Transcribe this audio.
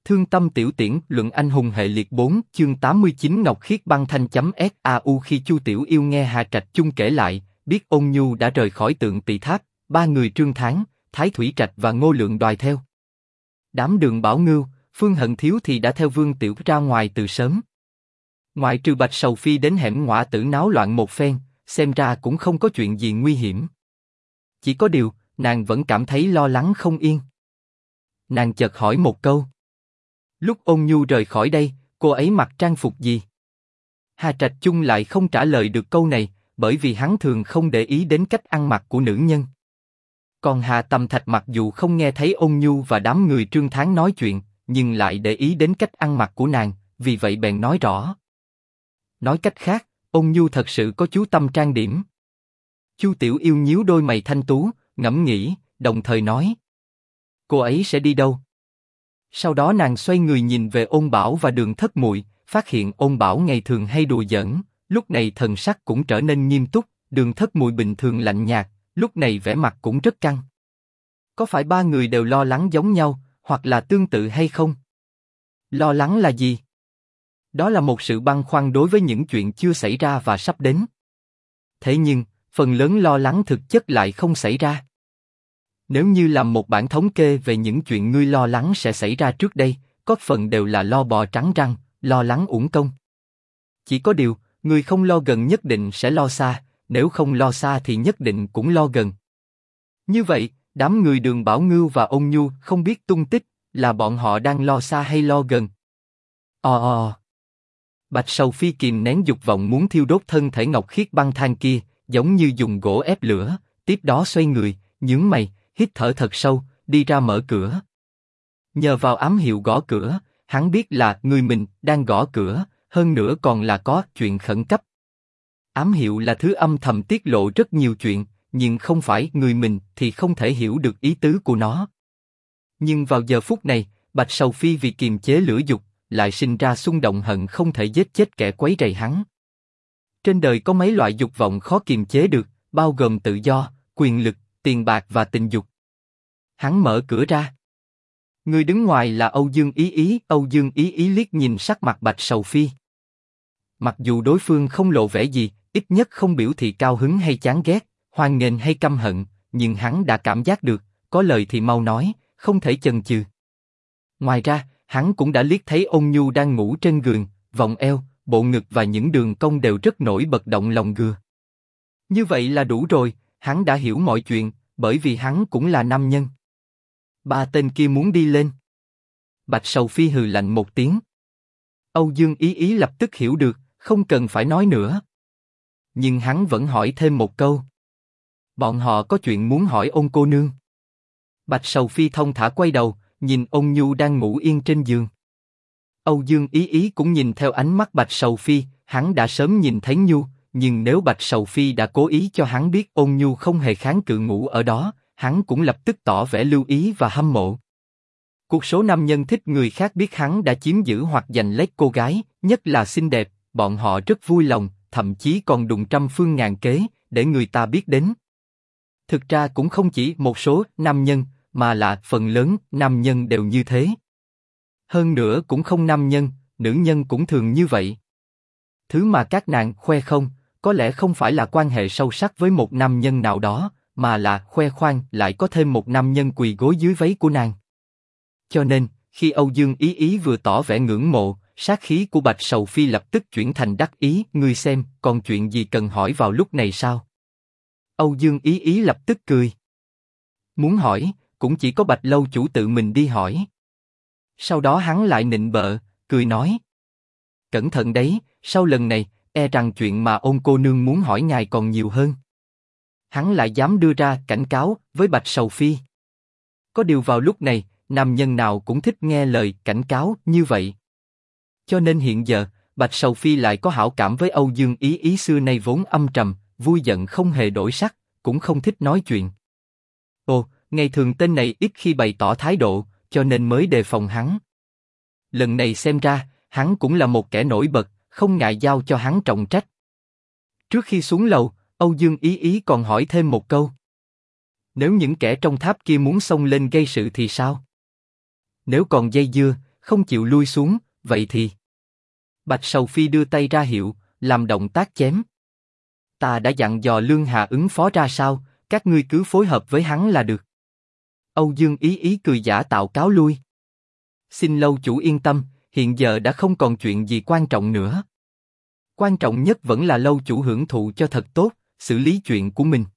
Thương tâm tiểu tiễn luận anh hùng hệ liệt 4 chương 89 Ngọc Khiết băng thanh.sau khi Chu Tiểu Yêu nghe Hà Trạch Chung kể lại, biết Ôn Nhu đã rời khỏi Tượng Tỳ Tháp, ba người Trương Thán, Thái Thủy Trạch và Ngô Lượng đòi theo. Đám Đường Bảo Ngưu, Phương Hận Thiếu thì đã theo Vương Tiểu ra ngoài từ sớm. Ngoại trừ Bạch Sầu Phi đến hẻm Ngõa Tử náo loạn một phen, xem ra cũng không có chuyện gì nguy hiểm. Chỉ có điều, nàng vẫn cảm thấy lo lắng không yên. Nàng chợt hỏi một câu. Lúc Ôn Nhu rời khỏi đây, cô ấy mặc trang phục gì? Hà Trạch Chung lại không trả lời được câu này, bởi vì hắn thường không để ý đến cách ăn mặc của nữ nhân. Còn Hà Tầm Thạch mặc dù không nghe thấy Ôn Nhu và đám người Trương Thán nói chuyện, nhưng lại để ý đến cách ăn mặc của nàng, vì vậy bèn nói rõ. Nói cách khác, Ôn Nhu thật sự có chú tâm trang điểm. Chu Tiểu Yêu nhíu đôi mày thanh tú, ngẫm nghĩ, đồng thời nói. Cô ấy sẽ đi đâu? Sau đó nàng xoay người nhìn về Ôn Bảo và Đường Thất Muội, phát hiện Ôn Bảo ngày thường hay đùa giỡn, lúc này thần sắc cũng trở nên nghiêm túc, Đường Thất Muội bình thường lạnh nhạt, lúc này vẻ mặt cũng rất căng. Có phải ba người đều lo lắng giống nhau, hoặc là tương tự hay không? Lo lắng là gì? Đó là một sự băn khoăn đối với những chuyện chưa xảy ra và sắp đến. Thế nhưng, phần lớn lo lắng thực chất lại không xảy ra. Nếu như làm một bản thống kê về những chuyện ngươi lo lắng sẽ xảy ra trước đây, có phần đều là lo bò trắng răng, lo lắng uổng công. Chỉ có điều, người không lo gần nhất định sẽ lo xa, nếu không lo xa thì nhất định cũng lo gần. Như vậy, đám người Đường Bảo Ngưu và Ôn Nhu không biết tung tích, là bọn họ đang lo xa hay lo gần? Bạch Sầu Phi kìm nén dục vọng muốn thiêu đốt thân thể Ngọc Khiết băng than kia, giống như dùng gỗ ép lửa, tiếp đó xoay người, nhướng mày, hít thở thật sâu, đi ra mở cửa. Nhờ vào ám hiệu gõ cửa, hắn biết là người mình đang gõ cửa, hơn nữa còn là có chuyện khẩn cấp. Ám hiệu là thứ âm thầm tiết lộ rất nhiều chuyện, nhưng không phải người mình thì không thể hiểu được ý tứ của nó. Nhưng vào giờ phút này, Bạch Sầu Phi vì kiềm chế lửa dục, lại sinh ra xung động hận không thể giết chết kẻ quấy rầy hắn. Trên đời có mấy loại dục vọng khó kiềm chế được, bao gồm tự do, quyền lực, tiền bạc và tình dục. Hắn mở cửa ra. Người đứng ngoài là Âu Dương Ý Ý. Âu Dương Ý Ý liếc nhìn sắc mặt Bạch Sầu Phi. Mặc dù đối phương không lộ vẻ gì, ít nhất không biểu thị cao hứng hay chán ghét, hoan nghênh hay căm hận, nhưng hắn đã cảm giác được, có lời thì mau nói, không thể chần chừ. Ngoài ra, hắn cũng đã liếc thấy Ôn Nhu đang ngủ trên giường, vòng eo, bộ ngực và những đường cong đều rất nổi bật động lòng gừa. Như vậy là đủ rồi, hắn đã hiểu mọi chuyện, bởi vì hắn cũng là nam nhân. Ba tên kia muốn đi lên. Bạch Sầu Phi hừ lạnh một tiếng. Âu Dương Ý Ý lập tức hiểu được, không cần phải nói nữa. Nhưng hắn vẫn hỏi thêm một câu. Bọn họ có chuyện muốn hỏi Ôn cô nương. Bạch Sầu Phi thông thả quay đầu, nhìn Ôn Nhu đang ngủ yên trên giường. Âu Dương Ý Ý cũng nhìn theo ánh mắt Bạch Sầu Phi, hắn đã sớm nhìn thấy Nhu, nhưng nếu Bạch Sầu Phi đã cố ý cho hắn biết Ôn Nhu không hề kháng cự ngủ ở đó, hắn cũng lập tức tỏ vẻ lưu ý và hâm mộ. Cuộc số nam nhân thích người khác biết hắn đã chiếm giữ hoặc giành lấy cô gái, nhất là xinh đẹp, bọn họ rất vui lòng, thậm chí còn đụng trăm phương ngàn kế để người ta biết đến. Thực ra cũng không chỉ một số nam nhân, mà là phần lớn nam nhân đều như thế. Hơn nữa cũng không nam nhân, nữ nhân cũng thường như vậy. Thứ mà các nàng khoe không, có lẽ không phải là quan hệ sâu sắc với một nam nhân nào đó, mà là khoe khoang lại có thêm một nam nhân quỳ gối dưới váy của nàng. Cho nên, khi Âu Dương Ý Ý vừa tỏ vẻ ngưỡng mộ, sát khí của Bạch Sầu Phi lập tức chuyển thành đắc ý. Ngươi xem, còn chuyện gì cần hỏi vào lúc này sao? Âu Dương Ý Ý lập tức cười. Muốn hỏi, cũng chỉ có Bạch lâu chủ tự mình đi hỏi. Sau đó hắn lại nịnh bợ, cười nói. Cẩn thận đấy, sau lần này, e rằng chuyện mà Ôn cô nương muốn hỏi ngài còn nhiều hơn. Hắn lại dám đưa ra cảnh cáo với Bạch Sầu Phi. Có điều vào lúc này, nam nhân nào cũng thích nghe lời cảnh cáo như vậy. Cho nên hiện giờ, Bạch Sầu Phi lại có hảo cảm với Âu Dương Ý Ý xưa nay vốn âm trầm, vui giận không hề đổi sắc, cũng không thích nói chuyện. Ồ, ngày thường tên này ít khi bày tỏ thái độ, cho nên mới đề phòng hắn. Lần này xem ra, hắn cũng là một kẻ nổi bật, không ngại giao cho hắn trọng trách. Trước khi xuống lầu, Âu Dương Ý Ý còn hỏi thêm một câu. Nếu những kẻ trong tháp kia muốn xông lên gây sự thì sao? Nếu còn dây dưa, không chịu lui xuống, vậy thì... Bạch Sầu Phi đưa tay ra hiệu, làm động tác chém. Ta đã dặn dò Lương Hà ứng phó ra sao, các ngươi cứ phối hợp với hắn là được. Âu Dương Ý Ý cười giả tạo cáo lui. Xin lâu chủ yên tâm, hiện giờ đã không còn chuyện gì quan trọng nữa. Quan trọng nhất vẫn là lâu chủ hưởng thụ cho thật tốt, xử lý chuyện của mình.